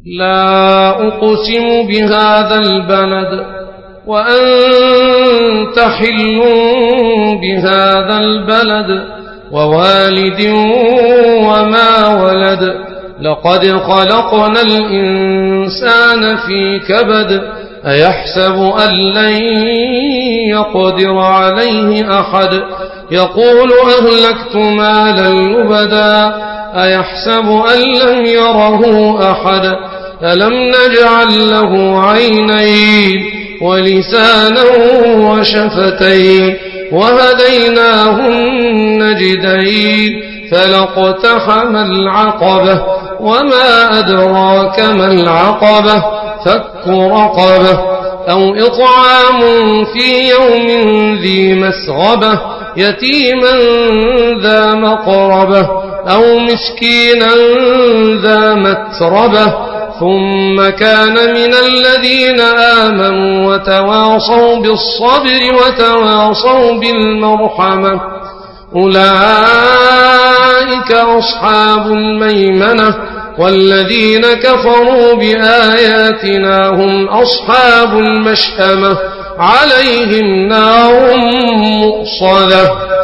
لا أقسم بهذا البلد وأنت حل بهذا البلد ووالد وما ولد لقد خلقنا الإنسان في كبد أيحسب أن لن يقدر عليه أحد يقول أهلكت مالا لبدا أيحسب أن لم يره أحد ألم نجعل له عينين ولسانا وشفتين وهديناه النجدين فلاقتحم العقبة وما أدراك ما العقبة فك رقبة أو إطعام في يوم ذي مسغبة يتيما ذا مقربة أو مسكينا ذا متربة ثم كان من الذين آمنوا وتواصوا بالصبر وتواصوا بالمرحمة أولئك أصحاب الميمنة والذين كفروا بآياتنا هم أصحاب المشأمة عليهم نار مؤصدة